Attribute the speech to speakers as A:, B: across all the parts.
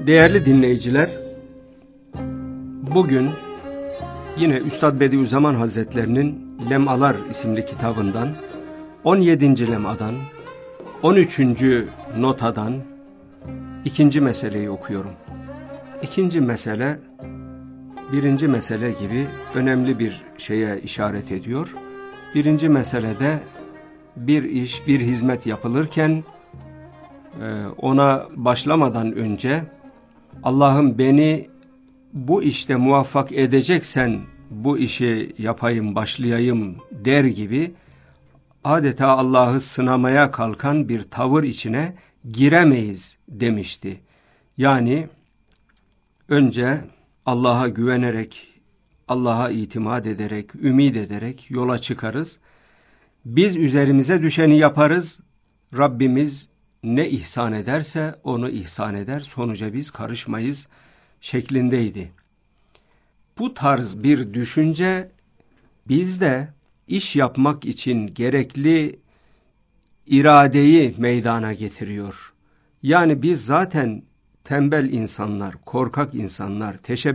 A: Değerli dinleyiciler, bugün yine Üstad Bediüzzaman Hazretlerinin Lemalar isimli kitabından 17. lemadan 13. notadan ikinci meseleyi okuyorum. İkinci mesele, birinci mesele gibi önemli bir şeye işaret ediyor. Birinci meselede bir iş, bir hizmet yapılırken ona başlamadan önce Allah'ım beni bu işte muvaffak edeceksen bu işi yapayım, başlayayım der gibi adeta Allah'ı sınamaya kalkan bir tavır içine giremeyiz demişti. Yani önce Allah'a güvenerek, Allah'a itimat ederek, ümid ederek yola çıkarız. Biz üzerimize düşeni yaparız. Rabbimiz ne ihsan ederse onu ihsan eder. Sonuca biz karışmayız şeklindeydi. Bu tarz bir düşünce bizde iş yapmak için gerekli iradeyi meydana getiriyor. Yani biz zaten tembel insanlar, korkak insanlar,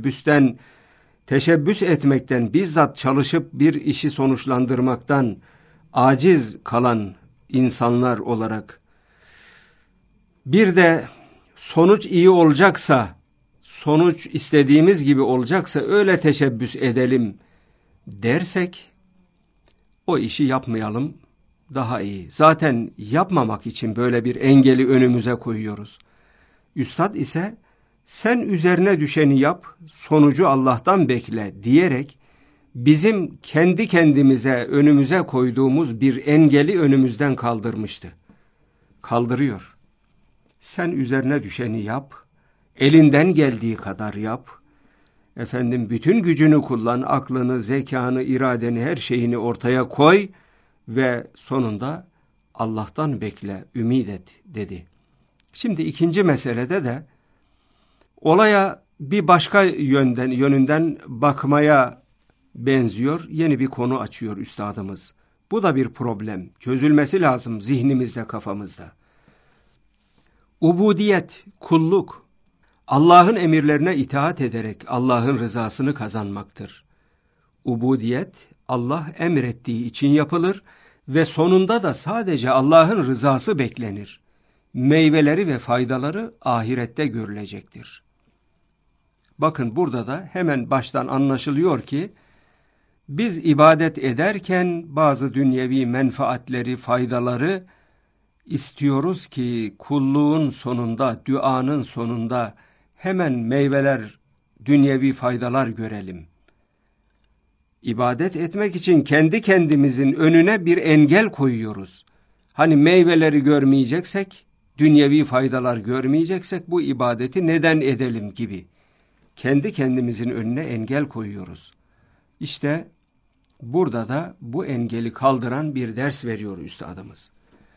A: teşebbüs etmekten, bizzat çalışıp bir işi sonuçlandırmaktan aciz kalan insanlar olarak bir de sonuç iyi olacaksa, sonuç istediğimiz gibi olacaksa öyle teşebbüs edelim dersek o işi yapmayalım daha iyi. Zaten yapmamak için böyle bir engeli önümüze koyuyoruz. Üstad ise sen üzerine düşeni yap, sonucu Allah'tan bekle diyerek bizim kendi kendimize önümüze koyduğumuz bir engeli önümüzden kaldırmıştı. Kaldırıyor. Sen üzerine düşeni yap, elinden geldiği kadar yap. Bütün gücünü kullan, aklını, zekanı, iradeni, her şeyini ortaya koy ve sonunda Allah'tan bekle, ümit et dedi. Şimdi ikinci meselede de olaya bir başka yönünden bakmaya benziyor. Yeni bir konu açıyor üstadımız. Bu da bir problem. Çözülmesi lazım zihnimizde, kafamızda. Ubudiyet, kulluk, Allah'ın emirlerine itaat ederek Allah'ın rızasını kazanmaktır. Ubudiyet, Allah emrettiği için yapılır ve sonunda da sadece Allah'ın rızası beklenir. Meyveleri ve faydaları ahirette görülecektir. Bakın burada da hemen baştan anlaşılıyor ki, biz ibadet ederken bazı dünyevi menfaatleri, faydaları istiyoruz ki kulluğun sonunda, duanın sonunda hemen meyveler, dünyevi faydalar görelim. İbadet etmek için kendi kendimizin önüne bir engel koyuyoruz. Hani meyveleri görmeyeceksek, dünyevi faydalar görmeyeceksek bu ibadeti neden edelim gibi. Kendi kendimizin önüne engel koyuyoruz. İşte burada da bu engeli kaldıran bir ders veriyor üstadımız.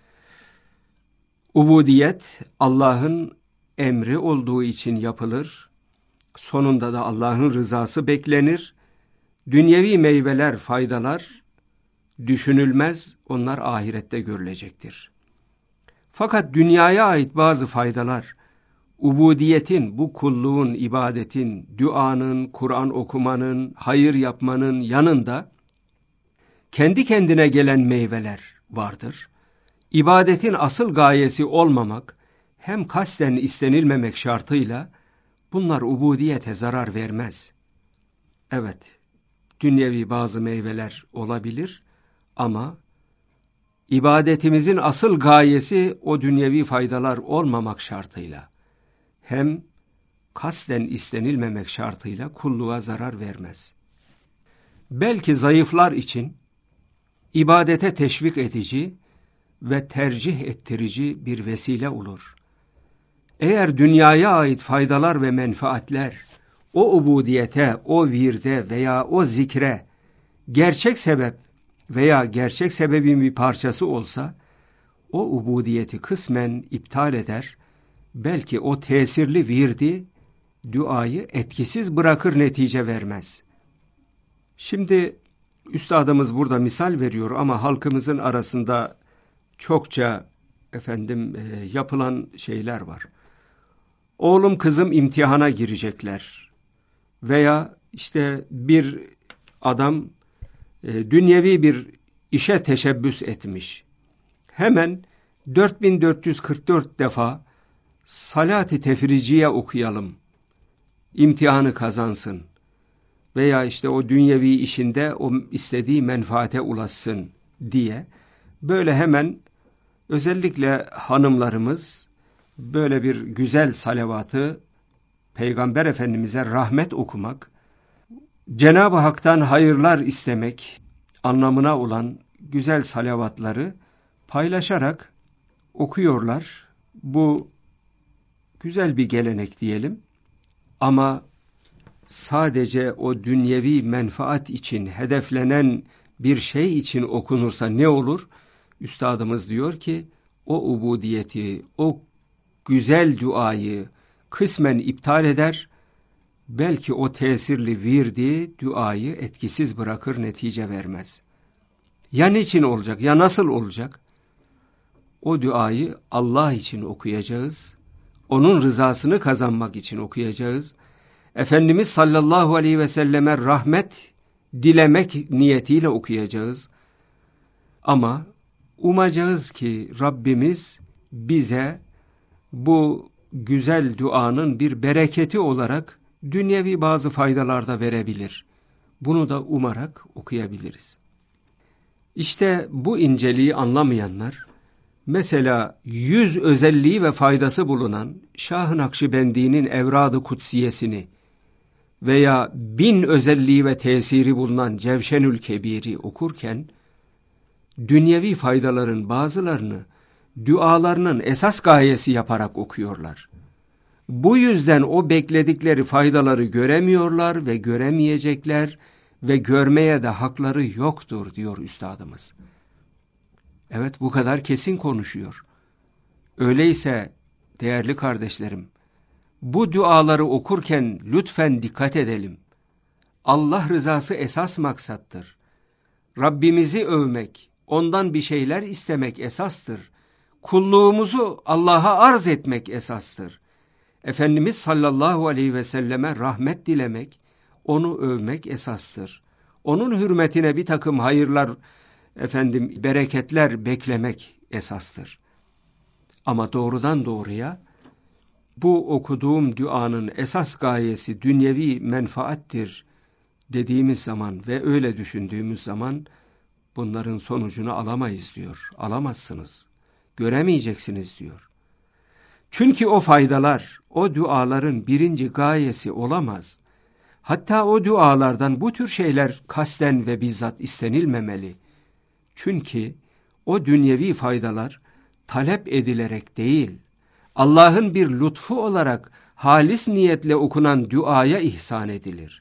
A: Ubudiyet Allah'ın emri olduğu için yapılır. Sonunda da Allah'ın rızası beklenir. Dünyevi meyveler, faydalar düşünülmez, onlar ahirette görülecektir. Fakat dünyaya ait bazı faydalar, ubudiyetin, bu kulluğun, ibadetin, duanın, Kur'an okumanın, hayır yapmanın yanında kendi kendine gelen meyveler vardır. İbadetin asıl gayesi olmamak, hem kasten istenilmemek şartıyla bunlar ubudiyete zarar vermez. Evet, dünyevi bazı meyveler olabilir ama ibadetimizin asıl gayesi o dünyevi faydalar olmamak şartıyla, hem kasten istenilmemek şartıyla kulluğa zarar vermez. Belki zayıflar için ibadete teşvik edici ve tercih ettirici bir vesile olur. Eğer dünyaya ait faydalar ve menfaatler o ubudiyete, o virde veya o zikre gerçek sebep veya gerçek sebebin bir parçası olsa, o ubudiyeti kısmen iptal eder, belki o tesirli virdi, duayı etkisiz bırakır, netice vermez. Şimdi üstadımız burada misal veriyor ama halkımızın arasında çokça yapılan şeyler var. Oğlum kızım imtihana girecekler. Veya işte bir adam dünyevi bir işe teşebbüs etmiş. Hemen 4444 defa salat-ı tefriciye okuyalım. İmtihanı kazansın. Veya işte o dünyevi işinde o istediği menfaate ulaşsın diye. Böyle hemen özellikle hanımlarımız böyle bir güzel salavatı Peygamber Efendimiz'e rahmet okumak, Cenab-ı Hak'tan hayırlar istemek anlamına olan güzel salavatları paylaşarak okuyorlar. Bu güzel bir gelenek diyelim. Ama sadece o dünyevi menfaat için hedeflenen bir şey için okunursa ne olur? Üstadımız diyor ki o ubudiyeti, o güzel duayı kısmen iptal eder, belki o tesirli virdi, duayı etkisiz bırakır, netice vermez. Ya niçin olacak, ya nasıl olacak? O duayı Allah için okuyacağız, onun rızasını kazanmak için okuyacağız. Efendimiz sallallahu aleyhi ve selleme rahmet dilemek niyetiyle okuyacağız. Ama umacağız ki Rabbimiz bize bu güzel duanın bir bereketi olarak dünyevi bazı faydalar da verebilir. Bunu da umarak okuyabiliriz. İşte bu inceliği anlamayanlar, mesela 100 özelliği ve faydası bulunan Şah-ı Nakşibendi'nin Evrad-ı Kutsiyesini veya 1000 özelliği ve tesiri bulunan Cevşenül Kebir'i okurken, dünyevi faydaların bazılarını dualarının esas gayesi yaparak okuyorlar. Bu yüzden o bekledikleri faydaları göremiyorlar ve göremeyecekler ve görmeye de hakları yoktur diyor üstadımız. Evet, bu kadar kesin konuşuyor. Öyleyse değerli kardeşlerim, bu duaları okurken lütfen dikkat edelim. Allah rızası esas maksattır. Rabbimizi övmek, ondan bir şeyler istemek esastır. Kulluğumuzu Allah'a arz etmek esastır. Efendimiz sallallahu aleyhi ve selleme rahmet dilemek, onu övmek esastır. Onun hürmetine bir takım hayırlar, bereketler beklemek esastır. Ama doğrudan doğruya bu okuduğum duanın esas gayesi dünyevi menfaattir dediğimiz zaman ve öyle düşündüğümüz zaman bunların sonucunu alamayız diyor. Alamazsınız, göremeyeceksiniz diyor. Çünkü o faydalar, o duaların birinci gayesi olamaz. Hatta o dualardan bu tür şeyler kasten ve bizzat istenilmemeli. Çünkü o dünyevi faydalar talep edilerek değil, Allah'ın bir lütfu olarak halis niyetle okunan duaya ihsan edilir.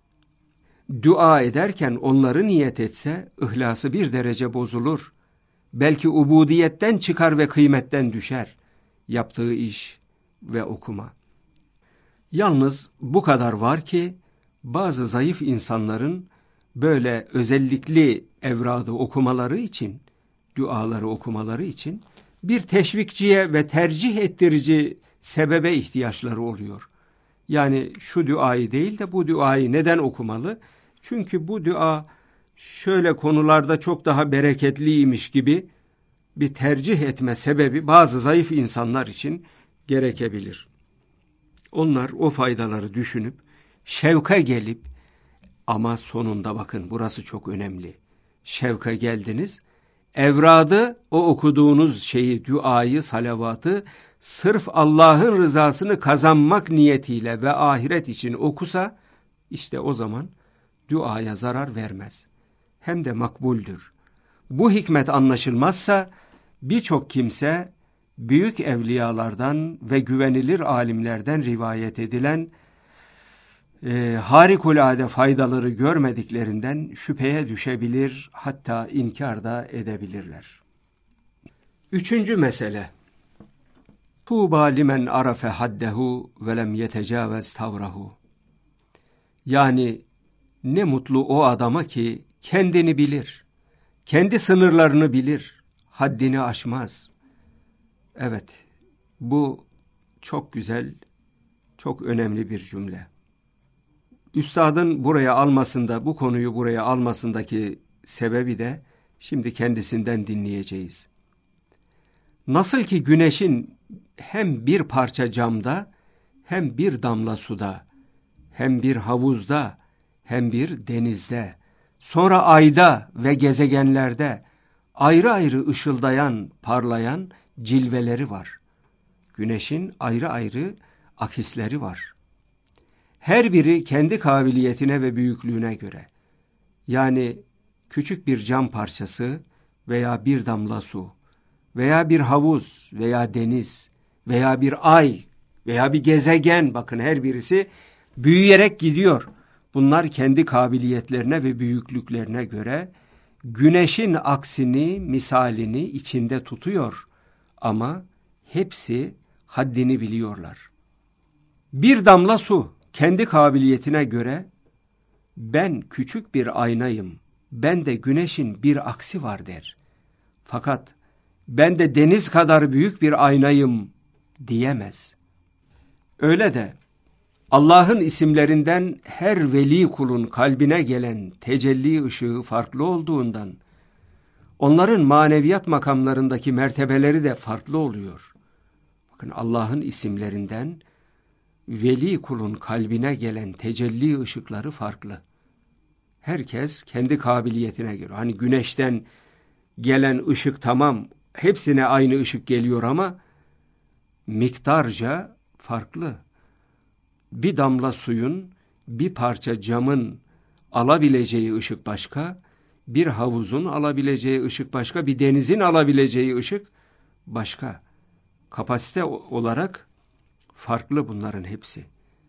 A: Dua ederken onları niyet etse, ihlası bir derece bozulur. Belki ubudiyetten çıkar ve kıymetten düşer yaptığı iş ve okuma. Yalnız bu kadar var ki, bazı zayıf insanların böyle özellikli evradı okumaları için, duaları okumaları için bir teşvikçiye ve tercih ettirici sebebe ihtiyaçları oluyor. Yani şu duayı değil de bu duayı neden okumalı? Çünkü bu dua şöyle konularda çok daha bereketliymiş gibi bir tercih etme sebebi bazı zayıf insanlar için gerekebilir. Onlar o faydaları düşünüp, şevka gelip, ama sonunda bakın burası çok önemli. Şevka geldiniz, evradı, o okuduğunuz şeyi, duayı, salavatı, sırf Allah'ın rızasını kazanmak niyetiyle ve ahiret için okusa, işte o zaman duaya zarar vermez. Hem de makbuldür. Bu hikmet anlaşılmazsa, birçok kimse, büyük evliyalardan ve güvenilir alimlerden rivayet edilen harikulade faydaları görmediklerinden şüpheye düşebilir, hatta inkar da edebilirler. Üçüncü mesele. Tuğba limen arafe haddehu ve lem yetecavez tavrahu. Yani ne mutlu o adama ki kendini bilir, kendi sınırlarını bilir, haddini aşmaz. Evet, bu çok güzel Çok önemli bir cümle. Üstadın buraya almasında, bu konuyu buraya almasındaki sebebi de şimdi kendisinden dinleyeceğiz. Nasıl ki güneşin hem bir parça camda, hem bir damla suda, hem bir havuzda, hem bir denizde, sonra ayda ve gezegenlerde ayrı ayrı ışıldayan, parlayan cilveleri var. Güneşin ayrı ayrı akisleri var. Her biri kendi kabiliyetine ve büyüklüğüne göre. Yani küçük bir cam parçası veya bir damla su veya bir havuz veya deniz veya bir ay veya bir gezegen, bakın her birisi büyüyerek gidiyor. Bunlar kendi kabiliyetlerine ve büyüklüklerine göre güneşin aksini, misalini içinde tutuyor. Ama hepsi haddini biliyorlar. Bir damla su kendi kabiliyetine göre ben küçük bir aynayım, ben de güneşin bir aksi var der. Fakat ben de deniz kadar büyük bir aynayım diyemez. Öyle de Allah'ın isimlerinden her veli kulun kalbine gelen tecelli ışığı farklı olduğundan onların maneviyat makamlarındaki mertebeleri de farklı oluyor. Bakın, Allah'ın isimlerinden veli kulun kalbine gelen tecelli ışıkları farklı. Herkes kendi kabiliyetine göre. Hani güneşten gelen ışık tamam, hepsine aynı ışık geliyor ama miktarca farklı. Bir damla suyun, bir parça camın alabileceği ışık başka, bir havuzun alabileceği ışık başka, bir denizin alabileceği ışık başka. Kapasite olarak farklı bunların hepsi.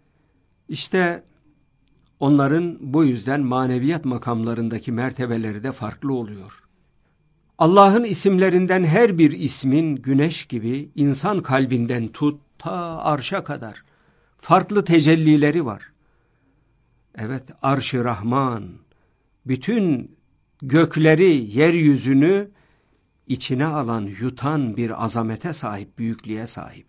A: İşte onların bu yüzden maneviyat makamlarındaki mertebeleri de farklı oluyor. Allah'ın isimlerinden her bir ismin güneş gibi insan kalbinden tut ta arşa kadar farklı tecellileri var. Evet, Arş-ı Rahman bütün gökleri, yeryüzünü içine alan, yutan bir azamete sahip, büyüklüğe sahip.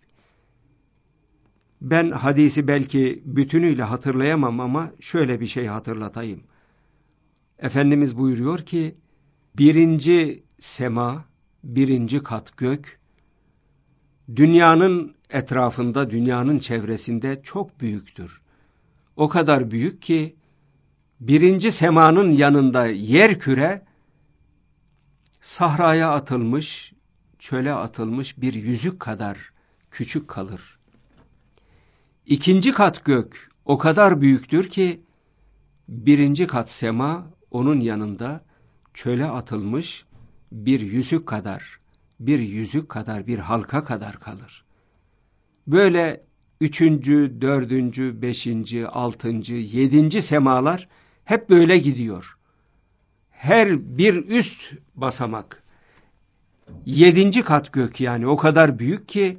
A: Ben hadisi belki bütünüyle hatırlayamam ama şöyle bir şey hatırlatayım. Efendimiz buyuruyor ki, birinci sema, birinci kat gök, dünyanın etrafında, dünyanın çevresinde çok büyüktür. O kadar büyük ki, birinci semanın yanında yer küre, sahraya atılmış, çöle atılmış bir yüzük kadar küçük kalır. İkinci kat gök o kadar büyüktür ki, birinci kat sema onun yanında çöle atılmış bir yüzük kadar, bir halka kadar kalır. Böyle üçüncü, dördüncü, beşinci, altıncı, yedinci semalar hep böyle gidiyor. Her bir üst basamak, yedinci kat gök, yani o kadar büyük ki,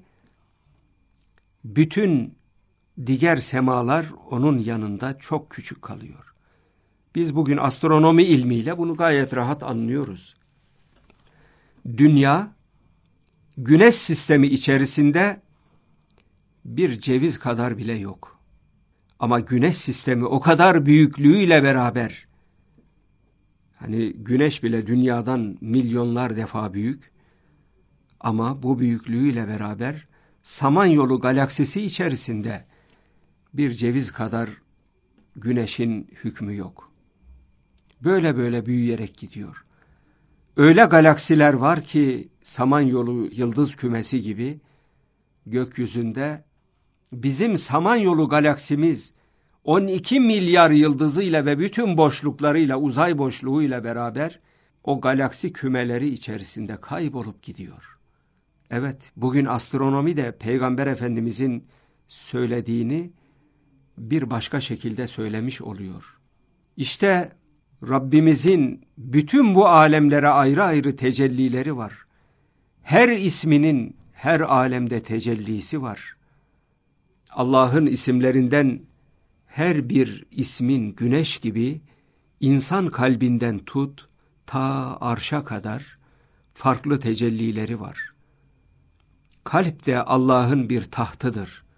A: bütün diğer semalar onun yanında çok küçük kalıyor. Biz bugün astronomi ilmiyle bunu gayet rahat anlıyoruz. Dünya, güneş sistemi içerisinde bir ceviz kadar bile yok. Ama güneş sistemi o kadar büyüklüğüyle beraber, hani güneş bile dünyadan milyonlar defa büyük, ama bu büyüklüğüyle beraber Samanyolu galaksisi içerisinde bir ceviz kadar güneşin hükmü yok. Böyle böyle büyüyerek gidiyor. Öyle galaksiler var ki Samanyolu yıldız kümesi gibi gökyüzünde bizim Samanyolu galaksimiz 12 milyar yıldızıyla ve bütün boşluklarıyla, uzay boşluğuyla beraber o galaksi kümeleri içerisinde kaybolup gidiyor. Evet, bugün astronomi de Peygamber Efendimizin söylediğini bir başka şekilde söylemiş oluyor. İşte Rabbimizin bütün bu alemlere ayrı ayrı tecellileri var. Her isminin her alemde tecellisi var. Allah'ın isimlerinden her bir ismin güneş gibi insan kalbinden tut ta arşa kadar farklı tecellileri var. Kalp de Allah'ın bir tahtıdır.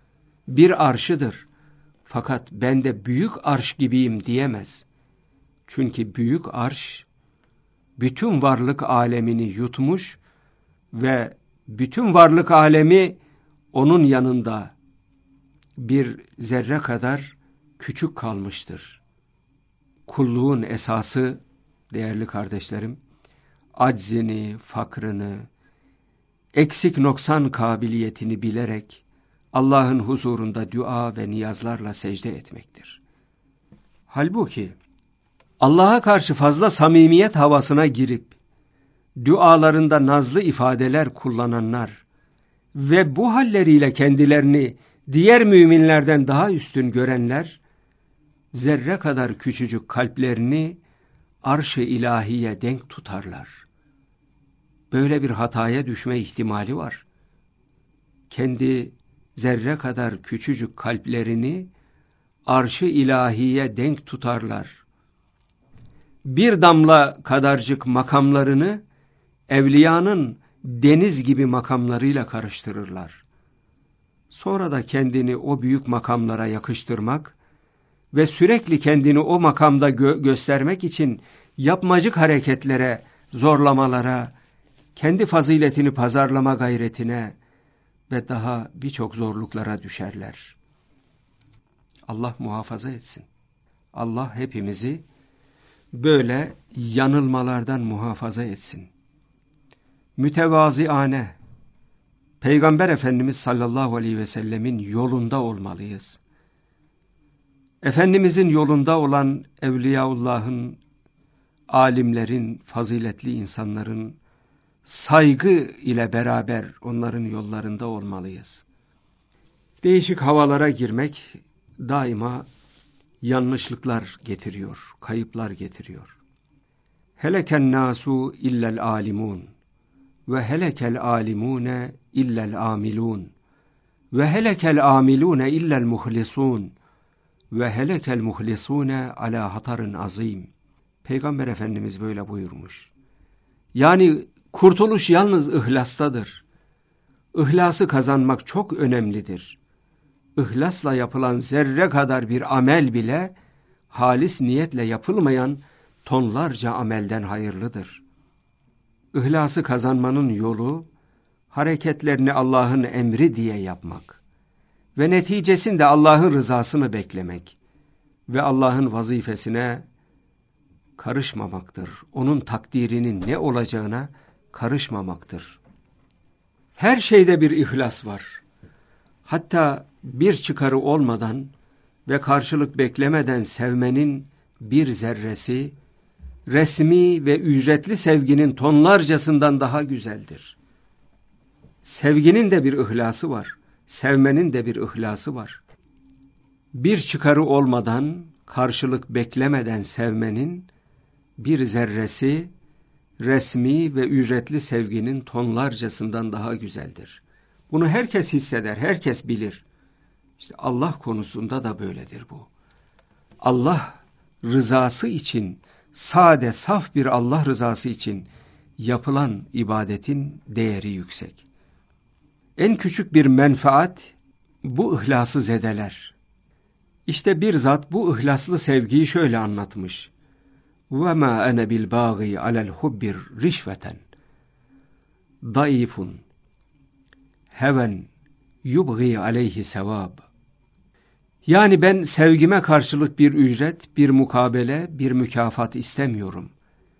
A: bir arşıdır. Fakat ben de büyük arş gibiyim diyemez. Çünkü büyük arş bütün varlık alemini yutmuş ve bütün varlık alemi onun yanında bir zerre kadar küçük kalmıştır. Kulluğun esası değerli kardeşlerim, aczini, fakrını, eksik noksan kabiliyetini bilerek Allah'ın huzurunda dua ve niyazlarla secde etmektir. Halbuki Allah'a karşı fazla samimiyet havasına girip dualarında nazlı ifadeler kullananlar ve bu halleriyle kendilerini diğer müminlerden daha üstün görenler, zerre kadar küçücük kalplerini arş-ı ilahiye denk tutarlar. Böyle bir hataya düşme ihtimali var. Kendi zerre kadar küçücük kalplerini arş-ı ilahiye denk tutarlar. Bir damla kadarcık makamlarını evliyanın deniz gibi makamlarıyla karıştırırlar. Sonra da kendini o büyük makamlara yakıştırmak ve sürekli kendini o makamda göstermek için yapmacık hareketlere, zorlamalara, kendi faziletini pazarlama gayretine ve daha birçok zorluklara düşerler. Allah muhafaza etsin. Allah hepimizi böyle yanılmalardan muhafaza etsin. Mütevaziane, Peygamber Efendimiz sallallahu aleyhi ve sellemin yolunda olmalıyız. Efendimizin yolunda olan Evliyaullah'ın, alimlerin, faziletli insanların saygı ile beraber onların yollarında olmalıyız. Değişik havalara girmek daima yanlışlıklar getiriyor, kayıplar getiriyor. Heleken nasu illel alimun ve helekel alimune illel amilun ve helekel amilune illel muhlisun ve helekel muhlisune ala hatarın azim. Peygamber Efendimiz böyle buyurmuş. Yani kurtuluş yalnız ihlastadır. İhlası kazanmak çok önemlidir. İhlasla yapılan zerre kadar bir amel bile halis niyetle yapılmayan tonlarca amelden hayırlıdır. İhlası kazanmanın yolu hareketlerini Allah'ın emri diye yapmak ve neticesinde Allah'ın rızasını beklemek ve Allah'ın vazifesine karışmamaktır. Onun takdirinin ne olacağına karışmamaktır. Her şeyde bir ihlas var. Hatta bir çıkarı olmadan ve karşılık beklemeden sevmenin bir zerresi, resmi ve ücretli sevginin tonlarcasından daha güzeldir. Sevginin de bir ihlası var, sevmenin de bir ihlası var. Bir çıkarı olmadan, karşılık beklemeden sevmenin bir zerresi, resmi ve ücretli sevginin tonlarcasından daha güzeldir. Bunu herkes hisseder, herkes bilir. İşte Allah konusunda da böyledir bu. Allah rızası için, sade, saf bir Allah rızası için yapılan ibadetin değeri yüksek. En küçük bir menfaat bu ihlası zedeler. İşte bir zat bu ihlaslı sevgiyi şöyle anlatmış. وَمَا أَنَا بِالْبَاغِي عَلَى الْحُبِّ رِشْوَةً ضَعِيفٌ heven yubgî aleyhi sevâb. Yani ben sevgime karşılık bir ücret, bir mukabele, bir mükafat istemiyorum.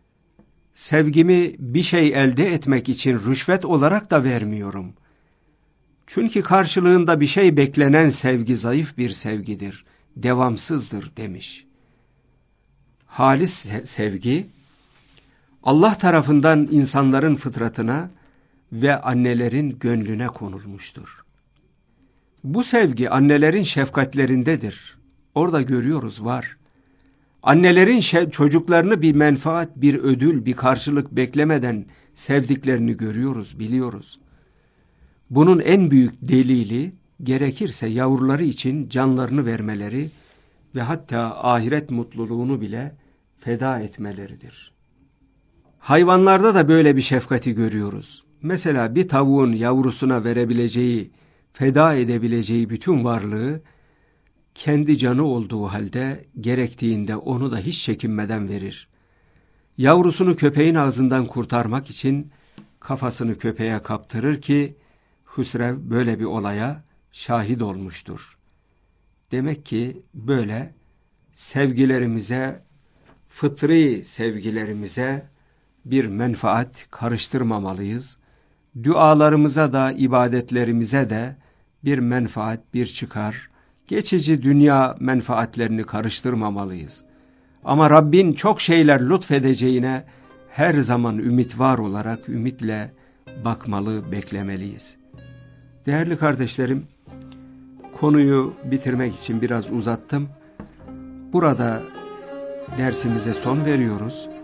A: Sevgimi bir şey elde etmek için rüşvet olarak da vermiyorum. Çünkü karşılığında bir şey beklenen sevgi zayıf bir sevgidir, devamsızdır demiş. Halis sevgi, Allah tarafından insanların fıtratına ve annelerin gönlüne konulmuştur. Bu sevgi annelerin şefkatlerindedir. Orada görüyoruz var. Annelerin çocuklarını bir menfaat, bir ödül, bir karşılık beklemeden sevdiklerini görüyoruz, biliyoruz. Bunun en büyük delili gerekirse yavruları için canlarını vermeleri ve hatta ahiret mutluluğunu bile feda etmeleridir. Hayvanlarda da böyle bir şefkati görüyoruz. Mesela bir tavuğun yavrusuna verebileceği feda edebileceği bütün varlığı kendi canı olduğu halde gerektiğinde onu da hiç çekinmeden verir. Yavrusunu köpeğin ağzından kurtarmak için kafasını köpeğe kaptırır ki Hüsrev böyle bir olaya şahit olmuştur. Demek ki böyle sevgilerimize, fıtri sevgilerimize bir menfaat karıştırmamalıyız. Dualarımıza da, ibadetlerimize de bir menfaat, bir çıkar, geçici dünya menfaatlerini karıştırmamalıyız. Ama Rabbin çok şeyler lütfedeceğine her zaman ümit var olarak ümitle bakmalı, beklemeliyiz. Değerli kardeşlerim, konuyu bitirmek için biraz uzattım. Burada dersimize son veriyoruz.